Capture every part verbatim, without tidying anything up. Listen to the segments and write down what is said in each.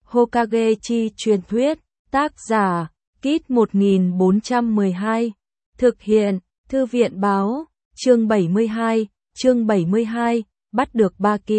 Hokage chi truyền thuyết, tác giả, Kit một nghìn bốn trăm mười hai, thực hiện, Thư viện báo, chương bảy mươi hai, chương bảy mươi hai, bắt được Baki.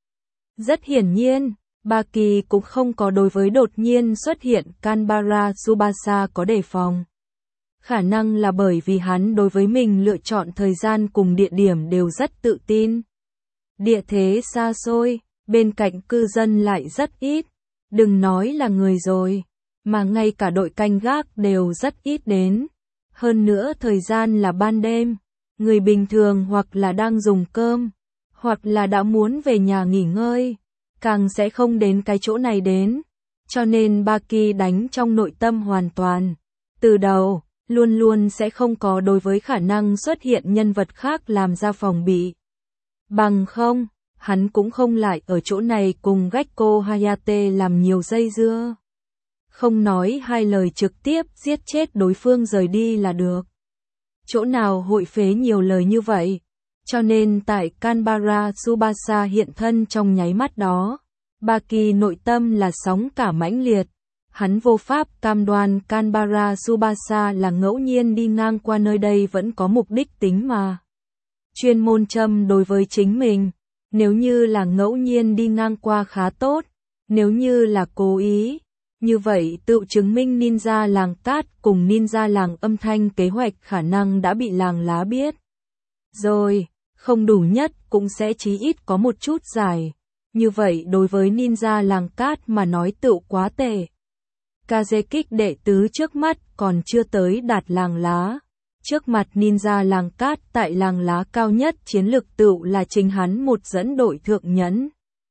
Rất hiển nhiên, Baki cũng không có đối với đột nhiên xuất hiện Kanbara Tsubasa có đề phòng. Khả năng là bởi vì hắn đối với mình lựa chọn thời gian cùng địa điểm đều rất tự tin. Địa thế xa xôi, bên cạnh cư dân lại rất ít, đừng nói là người rồi, mà ngay cả đội canh gác đều rất ít đến. Hơn nữa thời gian là ban đêm, người bình thường hoặc là đang dùng cơm, hoặc là đã muốn về nhà nghỉ ngơi, càng sẽ không đến cái chỗ này đến. Cho nên Baki đánh trong nội tâm hoàn toàn. Từ đầu, luôn luôn sẽ không có đối với khả năng xuất hiện nhân vật khác làm ra phòng bị. Bằng không, hắn cũng không lại ở chỗ này cùng Gekko Hayate làm nhiều dây dưa. Không nói hai lời trực tiếp giết chết đối phương rời đi là được. Chỗ nào hội phế nhiều lời như vậy. Cho nên tại Kanbara Tsubasa hiện thân trong nháy mắt đó, Baki nội tâm là sóng cả mãnh liệt. Hắn vô pháp cam đoan Kanbara Tsubasa là ngẫu nhiên đi ngang qua nơi đây vẫn có mục đích tính mà. Chuyên môn châm đối với chính mình, nếu như là ngẫu nhiên đi ngang qua khá tốt, nếu như là cố ý, như vậy tự chứng minh ninja làng cát cùng ninja làng âm thanh kế hoạch khả năng đã bị làng lá biết. Rồi, không đủ nhất cũng sẽ chí ít có một chút giải. Như vậy đối với ninja làng cát mà nói tự quá tệ. Kazekik đệ tứ trước mắt còn chưa tới đạt làng lá. Trước mặt ninja làng cát tại làng lá cao nhất chiến lực tự là chính hắn một dẫn đội thượng nhẫn.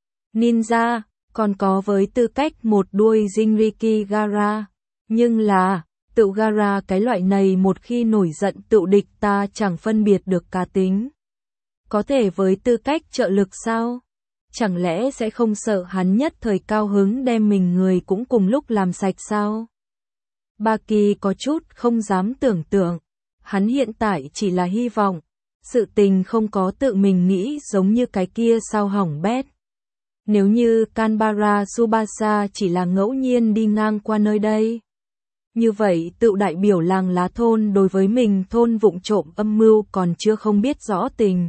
Ninja, còn có với tư cách một đuôi Jinriki Gara. Nhưng là, tự Gara cái loại này một khi nổi giận tự địch ta chẳng phân biệt được cá tính. Có thể với tư cách trợ lực sao? Chẳng lẽ sẽ không sợ hắn nhất thời cao hứng đem mình người cũng cùng lúc làm sạch sao? Baki có chút không dám tưởng tượng. Hắn hiện tại chỉ là hy vọng. Sự tình không có tự mình nghĩ giống như cái kia sao hỏng bét. Nếu như Kanbara Tsubasa chỉ là ngẫu nhiên đi ngang qua nơi đây. Như vậy tự đại biểu làng lá thôn đối với mình thôn vụng trộm âm mưu còn chưa không biết rõ tình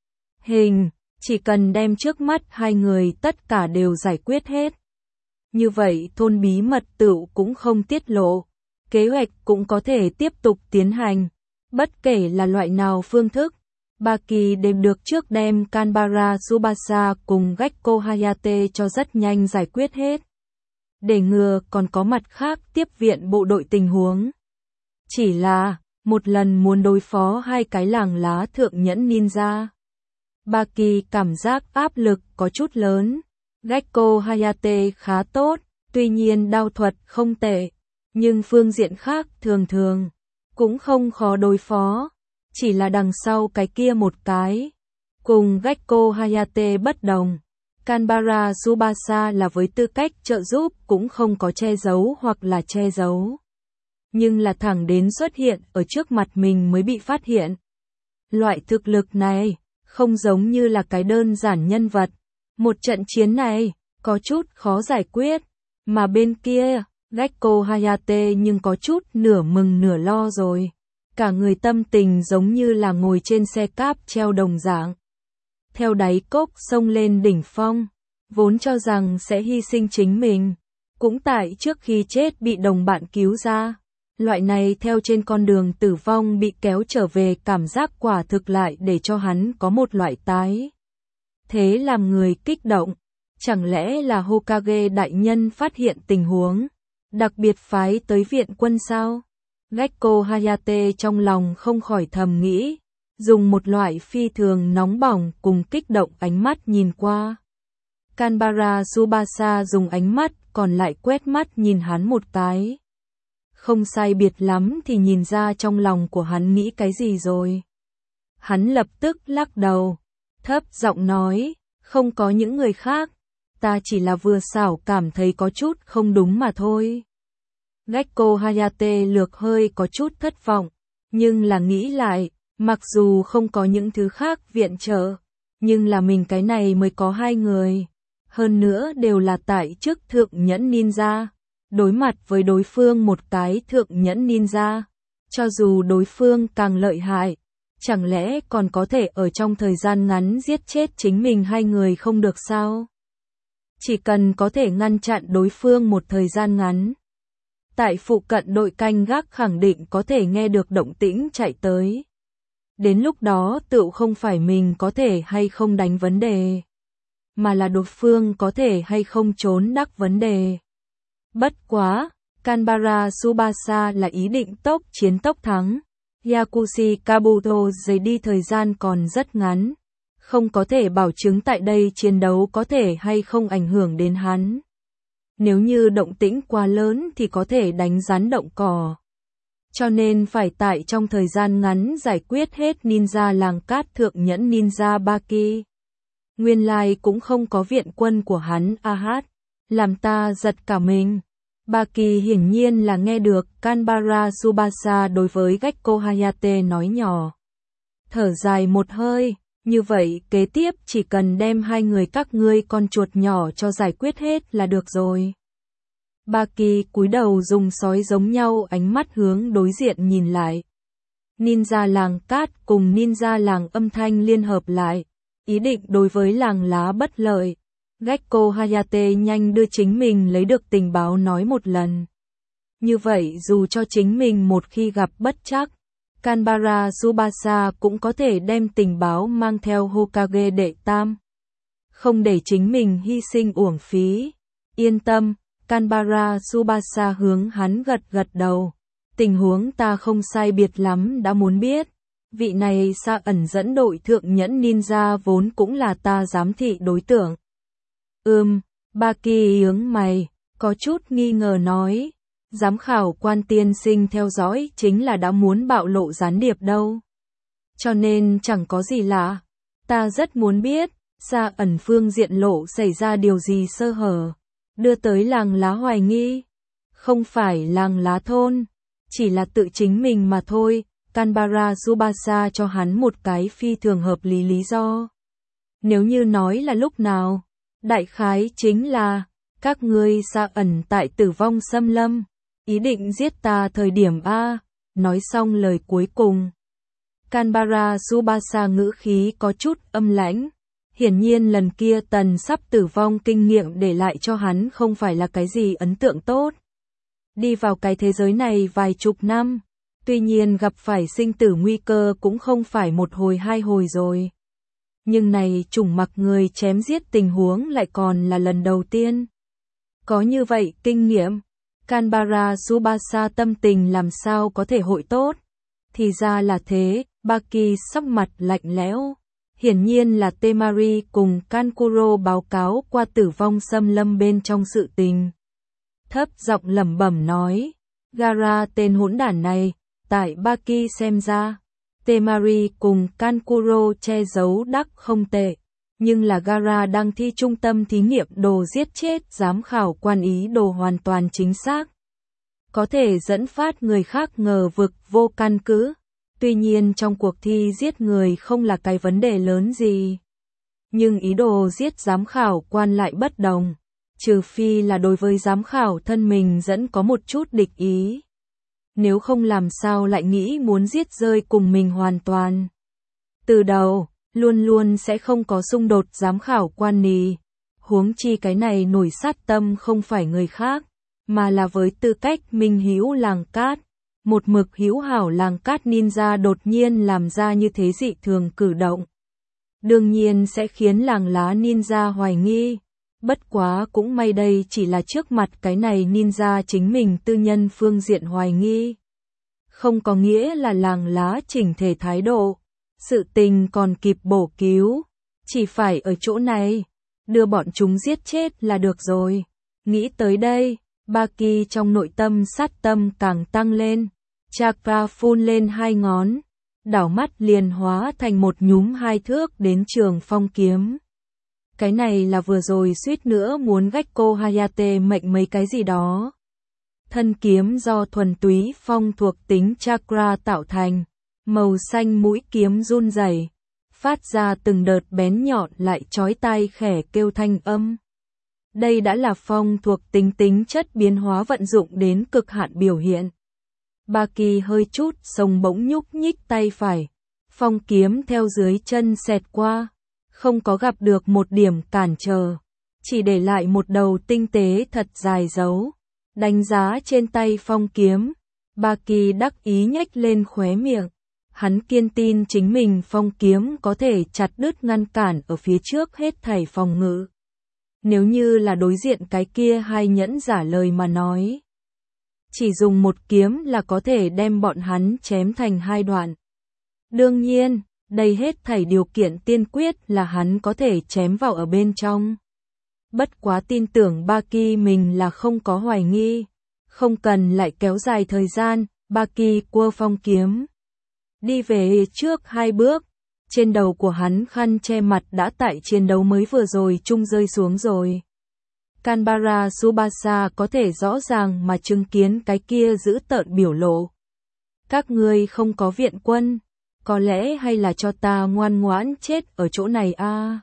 hình. Chỉ cần đem trước mắt hai người tất cả đều giải quyết hết. Như vậy thôn bí mật tự cũng không tiết lộ. Kế hoạch cũng có thể tiếp tục tiến hành. Bất kể là loại nào phương thức. Baki đều được trước đem Kanbara Tsubasa cùng Gekko Hayate cho rất nhanh giải quyết hết. Để ngừa còn có mặt khác tiếp viện bộ đội tình huống. Chỉ là, một lần muốn đối phó hai cái làng lá thượng nhẫn ninja. Baki cảm giác áp lực có chút lớn. Gekko Hayate khá tốt, tuy nhiên đao thuật không tệ. Nhưng phương diện khác thường thường, cũng không khó đối phó. Chỉ là đằng sau cái kia một cái. Cùng Gekko Hayate bất đồng. Kanbara Tsubasa là với tư cách trợ giúp cũng không có che giấu hoặc là che giấu. Nhưng là thẳng đến xuất hiện ở trước mặt mình mới bị phát hiện. Loại thực lực này, không giống như là cái đơn giản nhân vật. Một trận chiến này, có chút khó giải quyết. Mà bên kia, Gekko Hayate nhưng có chút nửa mừng nửa lo rồi. Cả người tâm tình giống như là ngồi trên xe cáp treo đồng dạng. Theo đáy cốc xông lên đỉnh phong, vốn cho rằng sẽ hy sinh chính mình. Cũng tại trước khi chết bị đồng bạn cứu ra. Loại này theo trên con đường tử vong bị kéo trở về cảm giác quả thực lại để cho hắn có một loại tái. Thế làm người kích động. Chẳng lẽ là Hokage đại nhân phát hiện tình huống, đặc biệt phái tới viện quân sao? Gekko Hayate trong lòng không khỏi thầm nghĩ, dùng một loại phi thường nóng bỏng cùng kích động ánh mắt nhìn qua. Kanbara Tsubasa dùng ánh mắt còn lại quét mắt nhìn hắn một cái. Không sai biệt lắm thì nhìn ra trong lòng của hắn nghĩ cái gì rồi. Hắn lập tức lắc đầu, thấp giọng nói, không có những người khác, ta chỉ là vừa xảo cảm thấy có chút không đúng mà thôi. Gekko Hayate lược hơi có chút thất vọng, nhưng là nghĩ lại, mặc dù không có những thứ khác viện trợ, nhưng là mình cái này mới có hai người. hơn nữa đều là tại chức thượng nhẫn ninja. Đối mặt với đối phương một cái thượng nhẫn ninja, cho dù đối phương càng lợi hại, chẳng lẽ còn có thể ở trong thời gian ngắn giết chết chính mình hai người không được sao? Chỉ cần có thể ngăn chặn đối phương một thời gian ngắn. Tại phụ cận đội canh gác khẳng định có thể nghe được động tĩnh chạy tới. Đến lúc đó tựu không phải mình có thể hay không đánh vấn đề, mà là đối phương có thể hay không trốn đắc vấn đề. Bất quá, Kanbara Tsubasa là ý định tốc chiến tốc thắng. Yakushi Kabuto rời đi thời gian còn rất ngắn, không có thể bảo chứng tại đây chiến đấu có thể hay không ảnh hưởng đến hắn. Nếu như động tĩnh quá lớn thì có thể đánh rắn động cỏ. Cho nên phải tại trong thời gian ngắn giải quyết hết ninja làng cát thượng nhẫn ninja Baki. Nguyên lai cũng không có viện quân của hắn a hát, làm ta giật cả mình. Baki hiển nhiên là nghe được Kanbara Tsubasa đối với Gekko Hayate nói nhỏ. Thở dài một hơi, như vậy kế tiếp chỉ cần đem hai người các ngươi con chuột nhỏ cho giải quyết hết là được rồi. Baki cúi đầu dùng sói giống nhau ánh mắt hướng đối diện nhìn lại. Ninja làng cát cùng ninja làng âm thanh liên hợp lại, ý định đối với làng lá bất lợi. Gekko Hayate nhanh đưa chính mình lấy được tình báo nói một lần. Như vậy dù cho chính mình một khi gặp bất trắc, Kanbara Tsubasa cũng có thể đem tình báo mang theo Hokage đệ tam. Không để chính mình hy sinh uổng phí. Yên tâm, Kanbara Tsubasa hướng hắn gật gật đầu. Tình huống ta không sai biệt lắm đã muốn biết. Vị này Sa ẩn dẫn đội thượng nhẫn ninja vốn cũng là ta giám thị đối tượng. Ừm, Baki nhướng mày, có chút nghi ngờ nói. Giám khảo quan tiên sinh theo dõi chính là đã muốn bạo lộ gián điệp đâu. Cho nên chẳng có gì lạ. Ta rất muốn biết, Sa ẩn phương diện lộ xảy ra điều gì sơ hở. Đưa tới làng lá hoài nghi. Không phải làng lá thôn, chỉ là tự chính mình mà thôi. Kanbara Tsubasa cho hắn một cái phi thường hợp lý lý do. Nếu như nói là lúc nào, đại khái chính là, các ngươi Sa ẩn tại tử vong xâm lâm, ý định giết ta thời điểm A. Nói xong lời cuối cùng, Kanbara Tsubasa ngữ khí có chút âm lãnh. Hiển nhiên lần kia tần sắp tử vong kinh nghiệm để lại cho hắn không phải là cái gì ấn tượng tốt. Đi vào cái thế giới này vài chục năm, tuy nhiên gặp phải sinh tử nguy cơ cũng không phải một hồi hai hồi rồi. Nhưng này chủng mặc người chém giết tình huống lại còn là lần đầu tiên. Có như vậy kinh nghiệm, Kanbara Tsubasa tâm tình làm sao có thể hội tốt. Thì ra là thế, Baki sắc mặt lạnh lẽo. Hiển nhiên là Temari cùng Kankuro báo cáo qua tử vong xâm lâm bên trong sự tình. Thấp giọng lẩm bẩm nói, Gara tên hỗn đản này, tại Baki xem ra, Temari cùng Kankuro che giấu đắc không tệ, nhưng là Gara đang thi trung tâm thí nghiệm đồ giết chết giám khảo quan ý đồ hoàn toàn chính xác. Có thể dẫn phát người khác ngờ vực vô căn cứ. Tuy nhiên trong cuộc thi giết người không là cái vấn đề lớn gì. Nhưng ý đồ giết giám khảo quan lại bất đồng. Trừ phi là đối với giám khảo thân mình dẫn có một chút địch ý. Nếu không làm sao lại nghĩ muốn giết rơi cùng mình hoàn toàn. Từ đầu, luôn luôn sẽ không có xung đột giám khảo quan nì. Huống chi cái này nổi sát tâm không phải người khác, mà là với tư cách minh hữu làng cát. Một mực hữu hảo làng cát ninja đột nhiên làm ra như thế dị thường cử động. Đương nhiên sẽ khiến làng lá ninja hoài nghi. Bất quá cũng may đây chỉ là trước mặt cái này ninja chính mình tư nhân phương diện hoài nghi. Không có nghĩa là làng lá chỉnh thể thái độ. Sự tình còn kịp bổ cứu. Chỉ phải ở chỗ này, đưa bọn chúng giết chết là được rồi. Nghĩ tới đây, Baki trong nội tâm sát tâm càng tăng lên. Chakra phun lên hai ngón, đảo mắt liền hóa thành một nhúm hai thước đến trường phong kiếm. Cái này là vừa rồi suýt nữa muốn Gekko Hayate mệnh mấy cái gì đó. Thân kiếm do thuần túy phong thuộc tính chakra tạo thành, màu xanh mũi kiếm run rẩy, phát ra từng đợt bén nhọn lại chói tai khẽ kêu thanh âm. Đây đã là phong thuộc tính tính chất biến hóa vận dụng đến cực hạn biểu hiện. Baki hơi chút sông bỗng nhúc nhích tay phải. Phong kiếm theo dưới chân xẹt qua. Không có gặp được một điểm cản trở. Chỉ để lại một đầu tinh tế thật dài dấu. Đánh giá trên tay phong kiếm. Baki đắc ý nhếch lên khóe miệng. Hắn kiên tin chính mình phong kiếm có thể chặt đứt ngăn cản ở phía trước hết thảy phòng ngự. Nếu như là đối diện cái kia hai nhẫn giả lời mà nói. Chỉ dùng một kiếm là có thể đem bọn hắn chém thành hai đoạn. Đương nhiên, đây hết thảy điều kiện tiên quyết là hắn có thể chém vào ở bên trong. Bất quá tin tưởng Baki mình là không có hoài nghi. Không cần lại kéo dài thời gian, Baki quơ phong kiếm. Đi về trước hai bước. Trên đầu của hắn khăn che mặt đã tại chiến đấu mới vừa rồi chung rơi xuống rồi. Kanbara Tsubasa có thể rõ ràng mà chứng kiến cái kia giữ tợn biểu lộ. Các ngươi không có viện quân, có lẽ hay là cho ta ngoan ngoãn chết ở chỗ này a. À?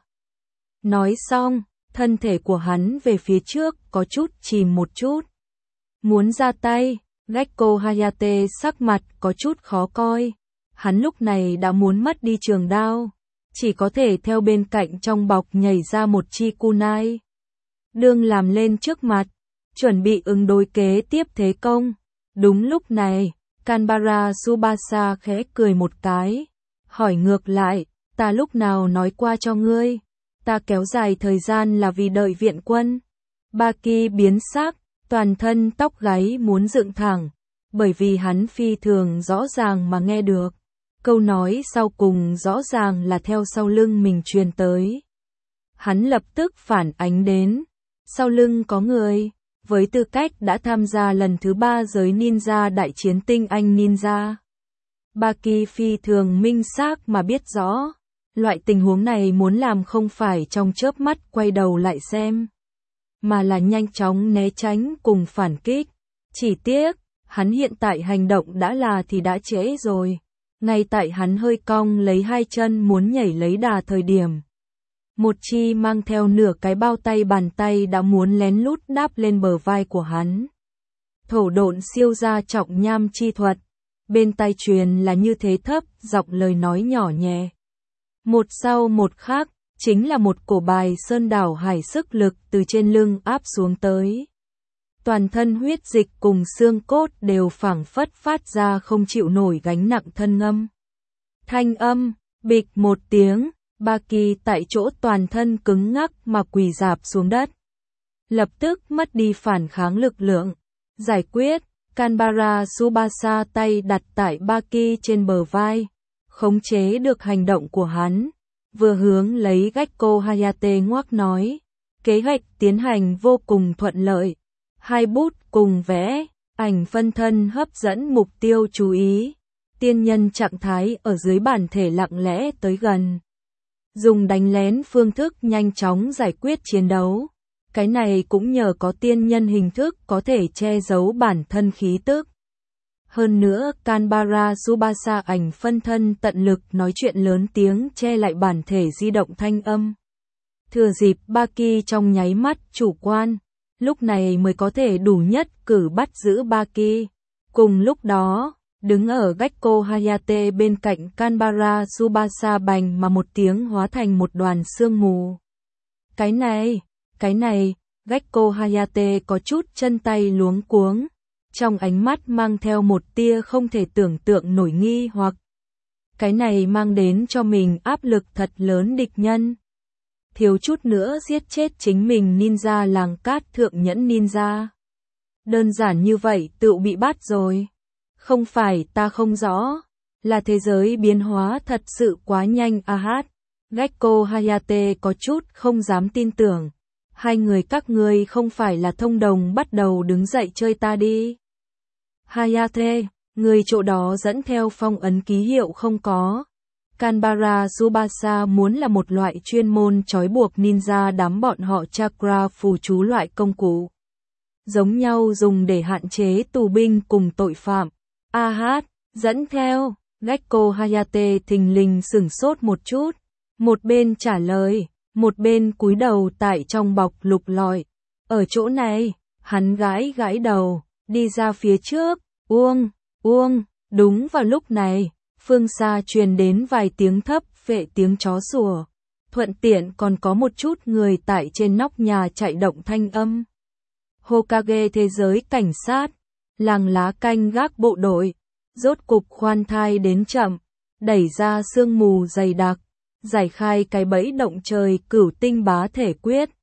Nói xong, thân thể của hắn về phía trước có chút chìm một chút. Muốn ra tay, Gekko Hayate sắc mặt có chút khó coi. Hắn lúc này đã muốn mất đi trường đao, chỉ có thể theo bên cạnh trong bọc nhảy ra một chi kunai. Đương làm lên trước mặt, chuẩn bị ứng đối kế tiếp thế công. Đúng lúc này, Kanbara Tsubasa khẽ cười một cái, hỏi ngược lại, ta lúc nào nói qua cho ngươi, ta kéo dài thời gian là vì đợi viện quân. Baki biến sắc, toàn thân tóc gáy muốn dựng thẳng, bởi vì hắn phi thường rõ ràng mà nghe được. Câu nói sau cùng rõ ràng là theo sau lưng mình truyền tới. Hắn lập tức phản ánh đến. Sau lưng có người, với tư cách đã tham gia lần thứ ba giới ninja đại chiến tinh anh ninja. Baki phi thường minh xác mà biết rõ. Loại tình huống này muốn làm không phải trong chớp mắt quay đầu lại xem. Mà là nhanh chóng né tránh cùng phản kích. Chỉ tiếc, hắn hiện tại hành động đã là thì đã trễ rồi. Ngay tại hắn hơi cong lấy hai chân muốn nhảy lấy đà thời điểm. Một chi mang theo nửa cái bao tay bàn tay đã muốn lén lút đáp lên bờ vai của hắn. Thổ độn siêu gia trọng nham chi thuật. Bên tai truyền là như thế thấp, giọng lời nói nhỏ nhẹ. Một sau một khác, chính là một cổ bài sơn đảo hải sức lực từ trên lưng áp xuống tới. Toàn thân huyết dịch cùng xương cốt đều phảng phất phát ra không chịu nổi gánh nặng thân âm. Thanh âm, bịch một tiếng, Baki tại chỗ toàn thân cứng ngắc mà quỳ rạp xuống đất. Lập tức mất đi phản kháng lực lượng. Giải quyết, Kanbara Tsubasa tay đặt tại Baki trên bờ vai, khống chế được hành động của hắn. Vừa hướng lấy Gekko Hayate ngoác nói, kế hoạch tiến hành vô cùng thuận lợi. Hai bút cùng vẽ, ảnh phân thân hấp dẫn mục tiêu chú ý. Tiên nhân trạng thái ở dưới bản thể lặng lẽ tới gần. Dùng đánh lén phương thức nhanh chóng giải quyết chiến đấu. Cái này cũng nhờ có tiên nhân hình thức có thể che giấu bản thân khí tức. Hơn nữa, Kanbara Tsubasa ảnh phân thân tận lực nói chuyện lớn tiếng che lại bản thể di động thanh âm. Thừa dịp Baki trong nháy mắt chủ quan. Lúc này mới có thể đủ nhất cử bắt giữ Baki. Cùng lúc đó, đứng ở Gekko Hayate bên cạnh Kanbara Tsubasa bành mà một tiếng hóa thành một đoàn sương mù. Cái này, cái này, Gekko Hayate có chút chân tay luống cuống. Trong ánh mắt mang theo một tia không thể tưởng tượng nổi nghi hoặc. Cái này mang đến cho mình áp lực thật lớn địch nhân. Thiếu chút nữa giết chết chính mình ninja làng cát thượng nhẫn ninja. Đơn giản như vậy tự bị bắt rồi. Không phải ta không rõ, là thế giới biến hóa thật sự quá nhanh a hát. Gekko Hayate có chút không dám tin tưởng. Hai người các ngươi không phải là thông đồng bắt đầu đứng dậy chơi ta đi. Hayate, người chỗ đó dẫn theo phong ấn ký hiệu không có. Kanbara Tsubasa muốn là một loại chuyên môn trói buộc ninja đám bọn họ chakra phù chú loại công cụ. Giống nhau dùng để hạn chế tù binh cùng tội phạm. A hát, dẫn theo, Gekko Hayate thình lình sửng sốt một chút. Một bên trả lời, một bên cúi đầu tại trong bọc lục lọi. Ở chỗ này, hắn gãi gãi đầu, đi ra phía trước, uông, uông, đúng vào lúc này, phương xa truyền đến vài tiếng thấp phệ tiếng chó sủa, thuận tiện còn có một chút người tại trên nóc nhà chạy động thanh âm. Hokage thế giới cảnh sát, làng lá canh gác bộ đội, rốt cục khoan thai đến chậm, đẩy ra sương mù dày đặc, giải khai cái bẫy động trời cửu tinh bá thể quyết.